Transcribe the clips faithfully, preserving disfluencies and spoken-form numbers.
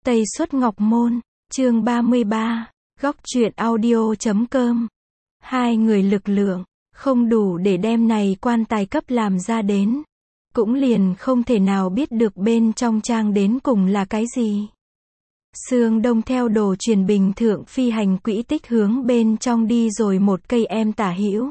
Tây Xuất Ngọc Môn, chương ba mươi ba, góc truyện audio chấm com. Hai người lực lượng, không đủ để đem này quan tài cấp làm ra đến. Cũng liền không thể nào biết được bên trong trang đến cùng là cái gì. Sương Đông theo đồ truyền bình thượng phi hành quỹ tích hướng bên trong đi rồi một cây em tả hữu.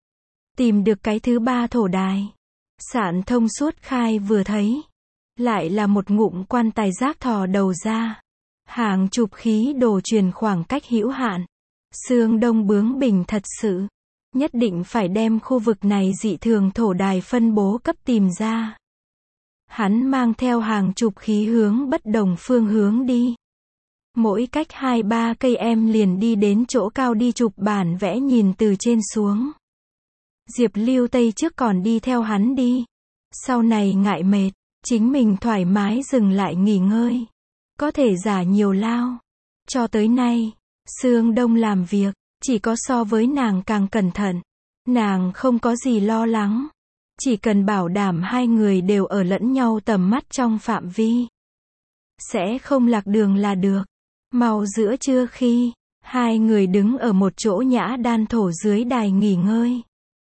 Tìm được cái thứ ba thổ đài. Sạn thông suốt khai vừa thấy. Lại là một ngụm quan tài rác thò đầu ra. Hàng chục khí đồ truyền khoảng cách hữu hạn. Sương Đông bướng bỉnh thật sự. Nhất định phải đem khu vực này dị thường thổ đài phân bố cấp tìm ra. Hắn mang theo hàng chục khí hướng bất đồng phương hướng đi. Mỗi cách hai ba cây em liền đi đến chỗ cao đi chụp bản vẽ nhìn từ trên xuống. Diệp Lưu Tây trước còn đi theo hắn đi. Sau này ngại mệt, chính mình thoải mái dừng lại nghỉ ngơi. Có thể giả nhiều lao. Cho tới nay, Sương Đông làm việc, chỉ có so với nàng càng cẩn thận. Nàng không có gì lo lắng. Chỉ cần bảo đảm hai người đều ở lẫn nhau tầm mắt trong phạm vi. Sẽ không lạc đường là được. Mau giữa trưa khi, hai người đứng ở một chỗ nhã đan thổ dưới đài nghỉ ngơi.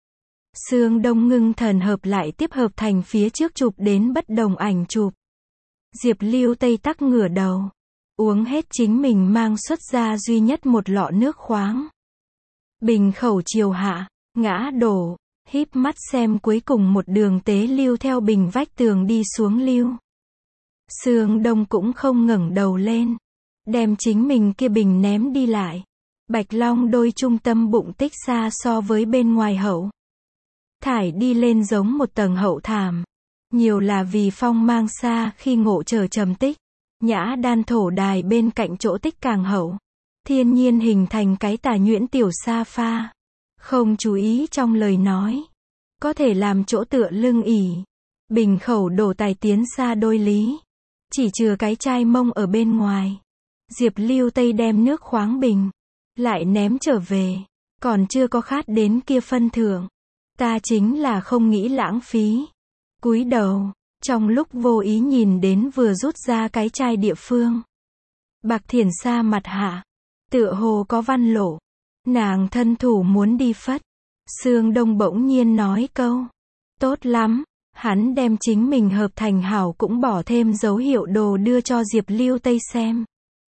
Sương Đông ngưng thần hợp lại tiếp hợp thành phía trước chụp đến bất đồng ảnh chụp. Diệp Lưu Tây tắc ngửa đầu. Uống hết chính mình mang xuất ra duy nhất một lọ nước khoáng. Bình khẩu chiều hạ, ngã đổ, híp mắt xem cuối cùng một đường tế lưu theo bình vách tường đi xuống lưu. Sương Đông cũng không ngẩng đầu lên. Đem chính mình kia bình ném đi lại. Bạch Long đôi trung tâm bụng tích xa so với bên ngoài hậu. Thải đi lên giống một tầng hậu thảm. Nhiều là vì phong mang xa khi ngộ trở trầm tích. Nhã đan thổ đài bên cạnh chỗ tích càng hậu. Thiên nhiên hình thành cái tà nhuyễn tiểu sa pha. Không chú ý trong lời nói. Có thể làm chỗ tựa lưng ỉ. Bình khẩu đổ tài tiến xa đôi lý. Chỉ chừa cái chai mông ở bên ngoài. Diệp Lưu Tây đem nước khoáng bình. Lại ném trở về. Còn chưa có khát đến kia phân thượng. Ta chính là không nghĩ lãng phí. Cúi đầu. Trong lúc vô ý nhìn đến vừa rút ra cái chai địa phương. Bạc thiển sa mặt hạ. Tựa hồ có văn lộ. Nàng thân thủ muốn đi phất. Sương Đông bỗng nhiên nói câu. Tốt lắm. Hắn đem chính mình hợp thành hảo cũng bỏ thêm dấu hiệu đồ đưa cho Diệp Lưu Tây xem.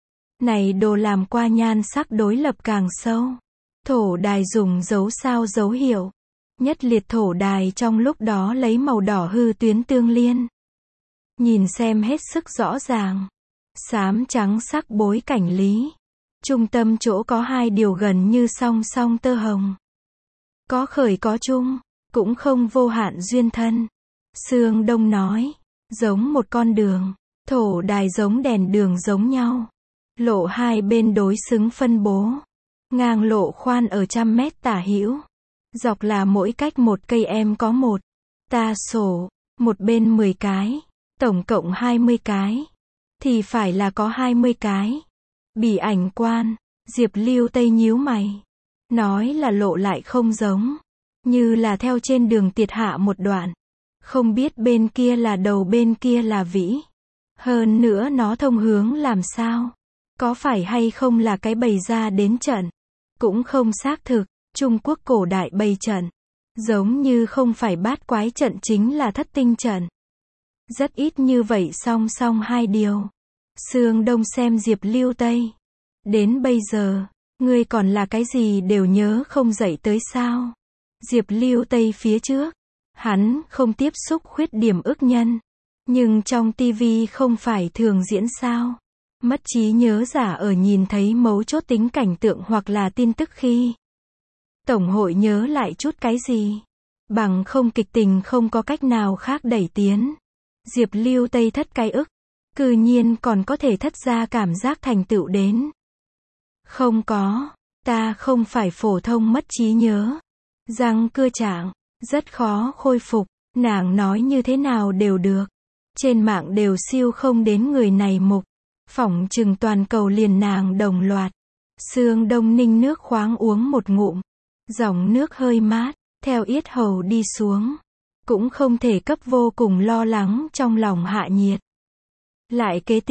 Này đồ làm qua nhan sắc đối lập càng sâu. Thổ đài dùng dấu sao dấu hiệu. Nhất liệt thổ đài trong lúc đó lấy màu đỏ hư tuyến tương liên. Nhìn xem hết sức rõ ràng. Xám trắng sắc bối cảnh lý. Trung tâm chỗ có hai điều gần như song song tơ hồng. Có khởi có chung, cũng không vô hạn duyên thân. Sương Đông nói, giống một con đường, thổ đài giống đèn đường giống nhau. Lộ hai bên đối xứng phân bố. Ngang lộ khoan ở trăm mét tả hữu. Dọc là mỗi cách một cây em có một. Ta sổ, một bên mười cái. Tổng cộng hai mươi cái. Thì phải là có hai mươi cái. Bì ảnh quan, Diệp Lưu Tây nhíu mày. Nói là lộ lại không giống. Như là theo trên đường tiệt hạ một đoạn. Không biết bên kia là đầu bên kia là vĩ. Hơn nữa nó thông hướng làm sao. Có phải hay không là cái bày ra đến trận. Cũng không xác thực. Trung Quốc cổ đại bày trận. Giống như không phải bát quái trận chính là thất tinh trận. Rất ít như vậy song song hai điều. Sương Đông xem Diệp Lưu Tây. Đến bây giờ, ngươi còn là cái gì đều nhớ không dậy tới sao? Diệp Lưu Tây phía trước. Hắn không tiếp xúc khuyết điểm ức nhân. Nhưng trong tivi không phải thường diễn sao? Mất trí nhớ giả ở nhìn thấy mấu chốt tính cảnh tượng hoặc là tin tức khi. Tổng hội nhớ lại chút cái gì? Bằng không kịch tình không có cách nào khác đẩy tiến. Diệp Lưu Tây thất cái ức. Cư nhiên còn có thể thất ra cảm giác thành tựu đến. Không có. Ta không phải phổ thông mất trí nhớ. Răng cưa trạng. Rất khó khôi phục. Nàng nói như thế nào đều được. Trên mạng đều siêu không đến người này mục. Phỏng chừng toàn cầu liền nàng đồng loạt. Sương Đông ninh nước khoáng uống một ngụm. Dòng nước hơi mát, theo yết hầu đi xuống. Cũng không thể cấp vô cùng lo lắng trong lòng hạ nhiệt. Lại kế tiếp,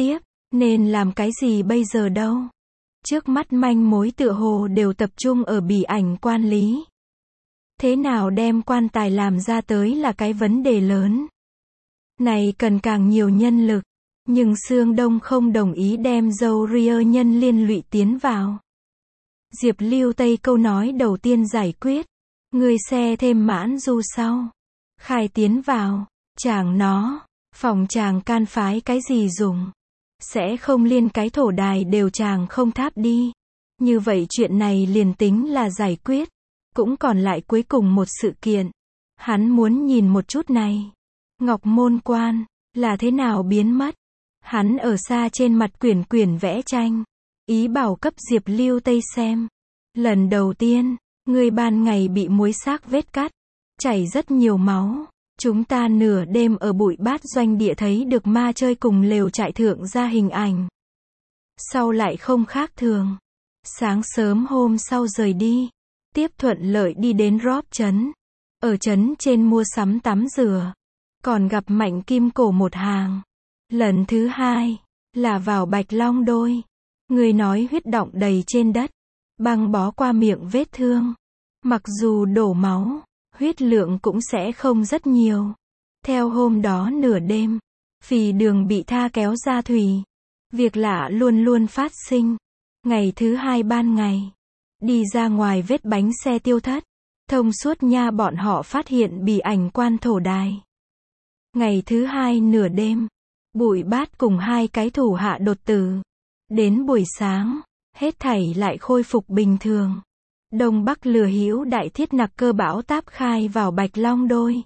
Nên làm cái gì bây giờ đâu? Trước mắt manh mối tựa hồ đều tập trung ở bỉ ảnh quan lý. Thế nào đem quan tài làm ra tới là cái vấn đề lớn. Này cần càng nhiều nhân lực. Nhưng Sương Đông không đồng ý đem dâu ria nhân liên lụy tiến vào. Diệp Lưu Tây câu nói đầu tiên giải quyết. Người xe thêm mãn du sau. Khai tiến vào. Chàng nó. Phòng chàng can phái cái gì dùng. Sẽ không liên cái thổ đài đều chàng không tháp đi. Như vậy chuyện này liền tính là giải quyết. Cũng còn lại cuối cùng một sự kiện. Hắn muốn nhìn một chút này. Ngọc Môn Quan. Là thế nào biến mất. Hắn ở xa trên mặt quyển quyển vẽ tranh. Ý bảo cấp Diệp Lưu Tây xem. Lần đầu tiên, người ban ngày bị muối xác vết cắt. Chảy rất nhiều máu. Chúng ta nửa đêm ở bụi bát doanh địa thấy được ma chơi cùng lều trại thượng ra hình ảnh. Sau lại không khác thường. Sáng sớm hôm sau rời đi. Tiếp thuận lợi đi đến Róp trấn. Ở trấn trên mua sắm tắm rửa. Còn gặp Mạnh Kim Cổ một hàng. Lần thứ hai, là vào Bạch Long Đôi. Người nói huyết đọng đầy trên đất. Băng bó qua miệng vết thương. Mặc dù đổ máu, huyết lượng cũng sẽ không rất nhiều. Theo hôm đó nửa đêm, phì đường bị tha kéo ra thủy. Việc lạ luôn luôn phát sinh. Ngày thứ hai ban ngày, đi ra ngoài vết bánh xe tiêu thất. Thông suốt nha bọn họ phát hiện bỉ ảnh quan thổ đài. Ngày thứ hai nửa đêm, Bụi Bát cùng hai cái thủ hạ đột tử. Đến buổi sáng, hết thảy lại khôi phục bình thường. Đông Bắc lừa hữu đại thiết nặc cơ bão táp khai vào Bạch Long Đôi.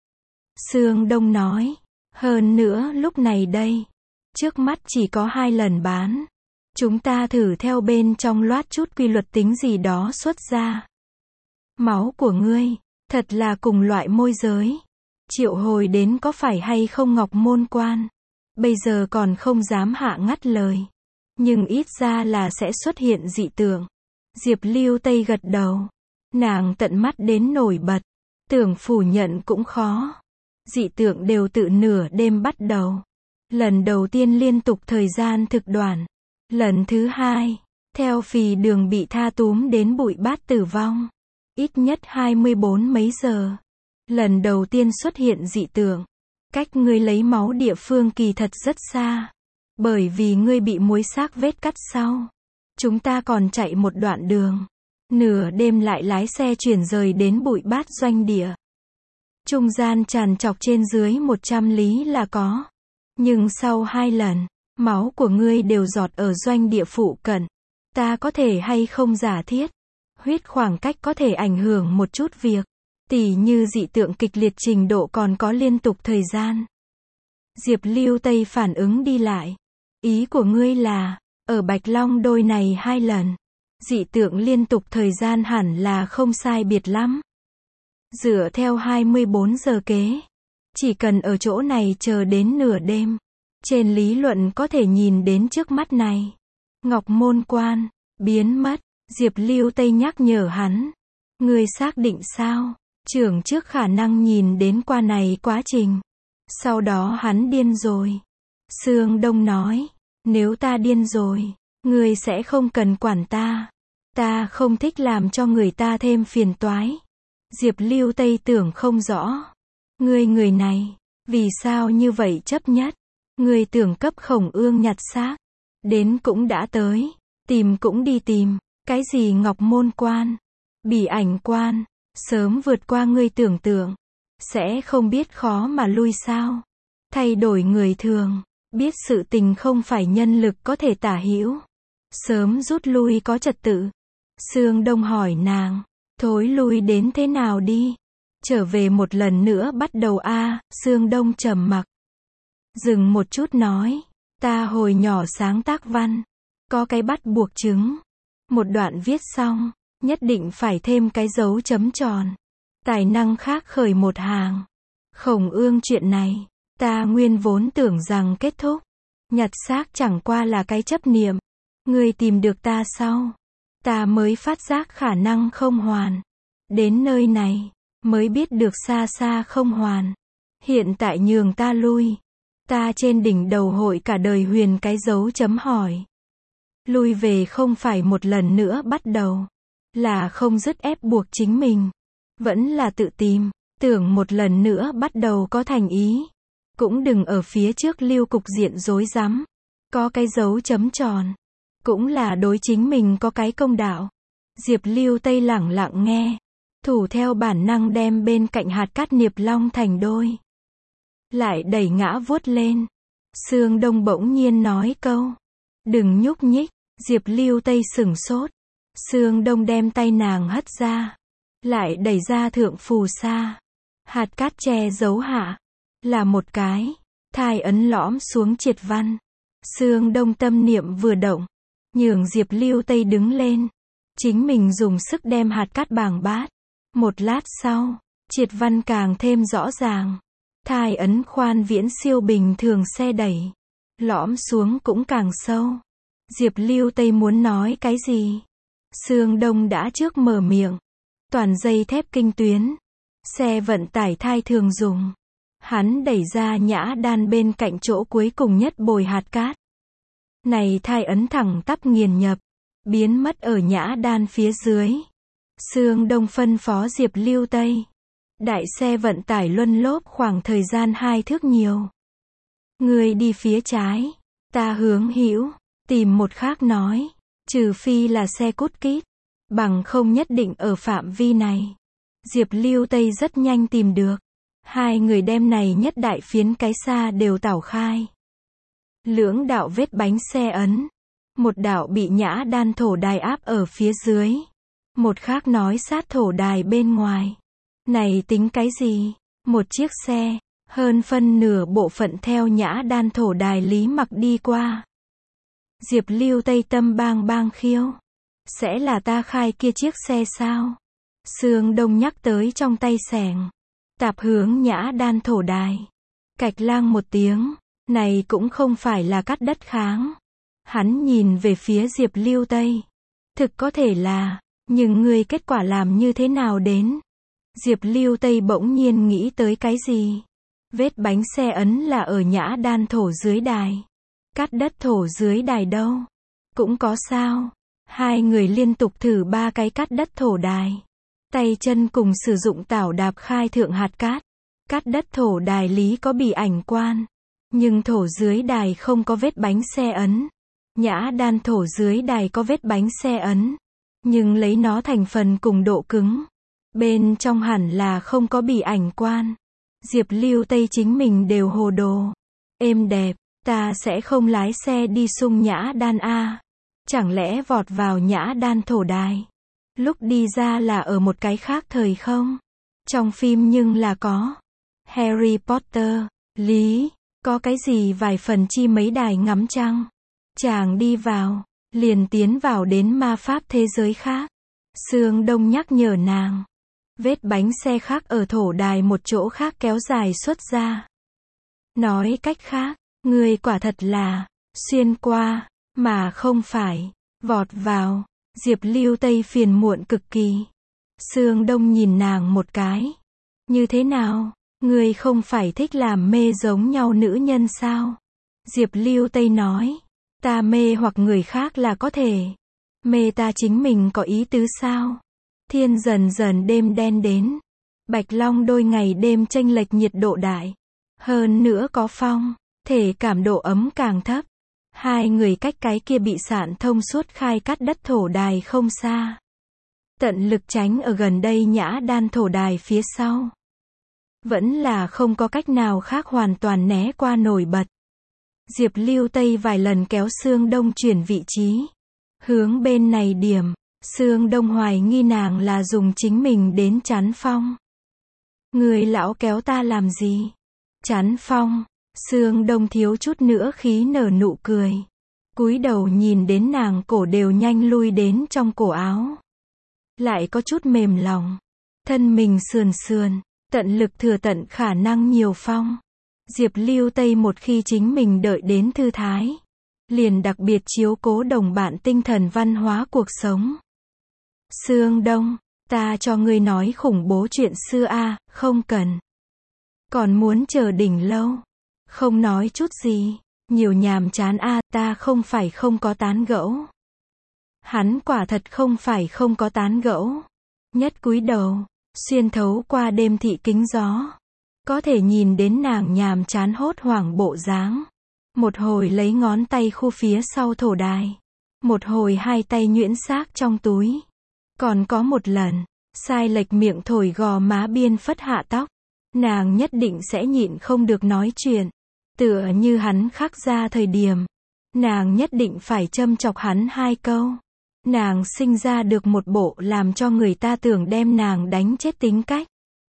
Sương Đông nói, hơn nữa lúc này đây, trước mắt chỉ có hai lần bán. Chúng ta thử theo bên trong loát chút quy luật tính gì đó xuất ra. Máu của ngươi, thật là cùng loại môi giới. Triệu hồi đến có phải hay không Ngọc Môn Quan. Bây giờ còn không dám hạ ngắt lời. Nhưng ít ra là sẽ xuất hiện dị tượng. Diệp Lưu Tây gật đầu. Nàng tận mắt đến nổi bật. Tưởng phủ nhận cũng khó. Dị tượng đều tự nửa đêm bắt đầu. Lần đầu tiên liên tục thời gian thực đoạn. Lần thứ hai, theo phì đường bị tha túm đến Bụi Bát tử vong. Ít nhất hai mươi bốn mấy giờ. Lần đầu tiên xuất hiện dị tượng. Cách ngươi lấy máu địa phương kỳ thật rất xa. Bởi vì ngươi bị muối xác vết cắt sau. Chúng ta còn chạy một đoạn đường. Nửa đêm lại lái xe chuyển rời đến Bụi Bát doanh địa. Trung gian tràn trọc trên dưới một trăm lý là có. Nhưng sau hai lần, máu của ngươi đều giọt ở doanh địa phụ cận. Ta có thể hay không giả thiết. Huyết khoảng cách có thể ảnh hưởng một chút việc. Tỉ như dị tượng kịch liệt trình độ còn có liên tục thời gian. Diệp Lưu Tây phản ứng đi lại. Ý của ngươi là, ở Bạch Long Đôi này hai lần. Dị tượng liên tục thời gian hẳn là không sai biệt lắm. Dựa theo hai mươi bốn giờ kế. Chỉ cần ở chỗ này chờ đến nửa đêm. Trên lý luận có thể nhìn đến trước mắt này. Ngọc Môn Quan, biến mất. Diệp Lưu Tây nhắc nhở hắn. Ngươi xác định sao? Trưởng trước khả năng nhìn đến qua này quá trình. Sau đó hắn điên rồi. Sương Đông nói. Nếu ta điên rồi, ngươi sẽ không cần quản ta. Ta không thích làm cho người ta thêm phiền toái. Diệp Lưu Tây tưởng không rõ. Ngươi người này, vì sao như vậy chấp nhất? Ngươi tưởng cấp Khổng Ương nhặt xác. Đến cũng đã tới. Tìm cũng đi tìm. Cái gì Ngọc Môn Quan? Bỉ ảnh quan. Sớm vượt qua ngươi tưởng tượng. Sẽ không biết khó mà lui sao? Thay đổi người thường. Biết sự tình không phải nhân lực có thể tả hữu. Sớm rút lui có trật tự. Sương Đông hỏi nàng. Thối lui đến thế nào đi? Trở về một lần nữa bắt đầu a. À, Sương Đông trầm mặc. Dừng một chút nói. Ta hồi nhỏ sáng tác văn. Có cái bắt buộc chứng. Một đoạn viết xong. Nhất định phải thêm cái dấu chấm tròn. Tài năng khác khởi một hàng. Khổng Ương chuyện này. Ta nguyên vốn tưởng rằng kết thúc. Nhặt xác chẳng qua là cái chấp niệm. Ngươi tìm được ta sau. Ta mới phát giác khả năng không hoàn. Đến nơi này. Mới biết được xa xa không hoàn. Hiện tại nhường ta lui. Ta trên đỉnh đầu hội cả đời huyền cái dấu chấm hỏi. Lui về không phải một lần nữa bắt đầu. Là không dứt ép buộc chính mình. Vẫn là tự tìm. Tưởng một lần nữa bắt đầu có thành ý. Cũng đừng ở phía trước lưu cục diện rối rắm. Có cái dấu chấm tròn. Cũng là đối chính mình có cái công đạo. Diệp Lưu Tây lẳng lặng nghe. Thủ theo bản năng đem bên cạnh hạt cát niệp long thành đôi. Lại đẩy ngã vuốt lên. Sương Đông bỗng nhiên nói câu. Đừng nhúc nhích. Diệp Lưu Tây sửng sốt. Sương Đông đem tay nàng hất ra. Lại đẩy ra thượng phù sa. Hạt cát che giấu hạ. Là một cái. Thai ấn lõm xuống triệt văn. Sương Đông tâm niệm vừa động. Nhường Diệp Lưu Tây đứng lên. Chính mình dùng sức đem hạt cát bàng bát. Một lát sau. Triệt văn càng thêm rõ ràng. Thai ấn khoan viễn siêu bình thường xe đẩy. Lõm xuống cũng càng sâu. Diệp Lưu Tây muốn nói cái gì? Sương Đông đã trước mở miệng. Toàn dây thép kinh tuyến. Xe vận tải thai thường dùng. Hắn đẩy ra nhã đan bên cạnh chỗ cuối cùng nhất bồi hạt cát. Này thai ấn thẳng tắp nghiền nhập. Biến mất ở nhã đan phía dưới. Sương Đông phân phó Diệp Lưu Tây. Đại xe vận tải luân lốp khoảng thời gian hai thước nhiều. Người đi phía trái. Ta hướng hữu. Tìm một khác nói. Trừ phi là xe cút kít. Bằng không nhất định ở phạm vi này. Diệp Lưu Tây rất nhanh tìm được. Hai người đem này nhất đại phiến cái xa đều tảo khai. Lưỡng đạo vết bánh xe ấn. Một đạo bị nhã đan thổ đài áp ở phía dưới. Một khác nói sát thổ đài bên ngoài. Này tính cái gì? Một chiếc xe. Hơn phân nửa bộ phận theo nhã đan thổ đài lý mặc đi qua. Diệp Lưu Tây tâm bang bang khiêu. Sẽ là ta khai kia chiếc xe sao? Sương Đông nhắc tới trong tay xẻng. Tạp hướng nhã đan thổ đài. Cạch lang một tiếng. Này cũng không phải là cắt đất kháng. Hắn nhìn về phía Diệp Lưu Tây. Thực có thể là. Nhưng ngươi kết quả làm như thế nào đến? Diệp Lưu Tây bỗng nhiên nghĩ tới cái gì? Vết bánh xe ấn là ở nhã đan thổ dưới đài. Cắt đất thổ dưới đài đâu? Cũng có sao? Hai người liên tục thử ba cái cắt đất thổ đài. Tay chân cùng sử dụng tảo đạp khai thượng hạt cát. Cắt đất thổ đài lý có bị ảnh quan. Nhưng thổ dưới đài không có vết bánh xe ấn. Nhã đan thổ dưới đài có vết bánh xe ấn. Nhưng lấy nó thành phần cùng độ cứng. Bên trong hẳn là không có bị ảnh quan. Diệp Lưu Tây chính mình đều hồ đồ. Êm đẹp, ta sẽ không lái xe đi xung nhã đan A. Chẳng lẽ vọt vào nhã đan thổ đài. Lúc đi ra là ở một cái khác thời không? Trong phim nhưng là có. Harry Potter, Lý, có cái gì vài phần chi mấy đài ngắm trăng. Chàng đi vào, liền tiến vào đến ma pháp thế giới khác. Sương Đông nhắc nhở nàng. Vết bánh xe khác ở thổ đài một chỗ khác kéo dài xuất ra. Nói cách khác, người quả thật là xuyên qua, mà không phải vọt vào. Diệp Lưu Tây phiền muộn cực kỳ. Sương Đông nhìn nàng một cái. Như thế nào? Người không phải thích làm mê giống nhau nữ nhân sao? Diệp Lưu Tây nói. Ta mê hoặc người khác là có thể. Mê ta chính mình có ý tứ sao? Thiên dần dần đêm đen đến. Bạch Long đôi ngày đêm chênh lệch nhiệt độ đại. Hơn nữa có phong. Thể cảm độ ấm càng thấp. Hai người cách cái kia bị sạn thông suốt khai cắt đất thổ đài không xa. Tận lực tránh ở gần đây nhã đan thổ đài phía sau. Vẫn là không có cách nào khác hoàn toàn né qua nổi bật. Diệp Lưu Tây vài lần kéo Sương Đông chuyển vị trí. Hướng bên này điểm. Sương Đông hoài nghi nàng là dùng chính mình đến chắn phong. Người lão kéo ta làm gì? Chắn phong. Sương Đông thiếu chút nữa khí nở nụ cười. Cúi đầu nhìn đến nàng cổ đều nhanh lui đến trong cổ áo. Lại có chút mềm lòng. Thân mình sườn sườn. Tận lực thừa tận khả năng nhiều phong. Diệp Lưu Tây một khi chính mình đợi đến thư thái. Liền đặc biệt chiếu cố đồng bạn tinh thần văn hóa cuộc sống. Sương Đông, ta cho ngươi nói khủng bố chuyện xưa a, không cần. Còn muốn chờ đỉnh lâu. Không nói chút gì. Nhiều nhàm chán a, ta không phải không có tán gẫu. Hắn quả thật không phải không có tán gẫu. Nhất cúi đầu, xuyên thấu qua đêm thị kính gió. Có thể nhìn đến nàng nhàm chán hốt hoảng bộ dáng. Một hồi lấy ngón tay khu phía sau thổ đài. Một hồi hai tay nhuyễn xác trong túi. Còn có một lần, sai lệch miệng thổi gò má biên phất hạ tóc. Nàng nhất định sẽ nhịn không được nói chuyện. Tựa như hắn khắc ra thời điểm. Nàng nhất định phải châm chọc hắn hai câu. Nàng sinh ra được một bộ làm cho người ta tưởng đem nàng đánh chết tính cách.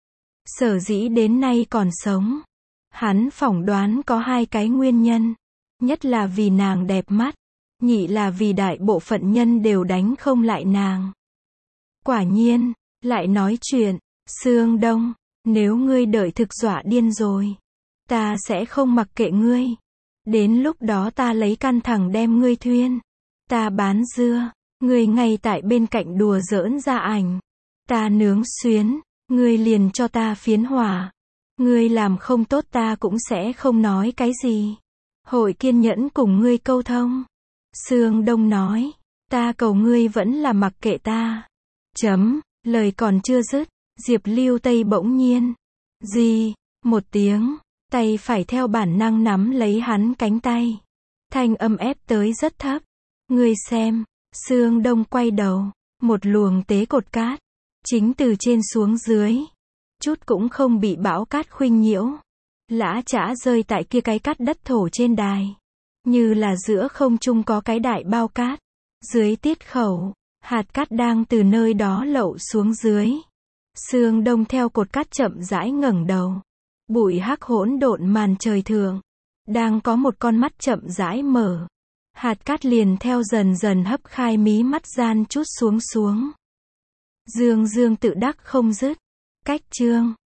Sở dĩ đến nay còn sống. Hắn phỏng đoán có hai cái nguyên nhân. Nhất là vì nàng đẹp mắt. Nhị là vì đại bộ phận nhân đều đánh không lại nàng. Quả nhiên, lại nói chuyện. Sương Đông, nếu ngươi đợi thực dọa điên rồi, ta sẽ không mặc kệ ngươi. Đến lúc đó ta lấy căn thẳng đem ngươi thuyên. Ta bán dưa, ngươi ngay tại bên cạnh đùa giỡn ra ảnh. Ta nướng xuyến, ngươi liền cho ta phiến hỏa. Ngươi làm không tốt ta cũng sẽ không nói cái gì. Hội kiên nhẫn cùng ngươi câu thông. Sương Đông nói, ta cầu ngươi vẫn là mặc kệ ta. Chấm, lời còn chưa dứt, Diệp Lưu Tây bỗng nhiên. Gì, một tiếng, tay phải theo bản năng nắm lấy hắn cánh tay. Thanh âm ép tới rất thấp. Ngươi xem, Sương Đông quay đầu, một luồng tế cột cát. Chính từ trên xuống dưới. Chút cũng không bị bão cát khuynh nhiễu. Lã chã rơi tại kia cái cát đất thổ trên đài. Như là giữa không trung có cái đại bao cát. Dưới tiết khẩu, hạt cát đang từ nơi đó lậu xuống dưới. Sương Đông theo cột cát chậm rãi ngẩng đầu. Bụi hắc hỗn độn màn trời thượng. Đang có một con mắt chậm rãi mở. Hạt cát liền theo dần dần hấp khai mí mắt gian chút xuống xuống. Dương Dương tự đắc không dứt. Cách chương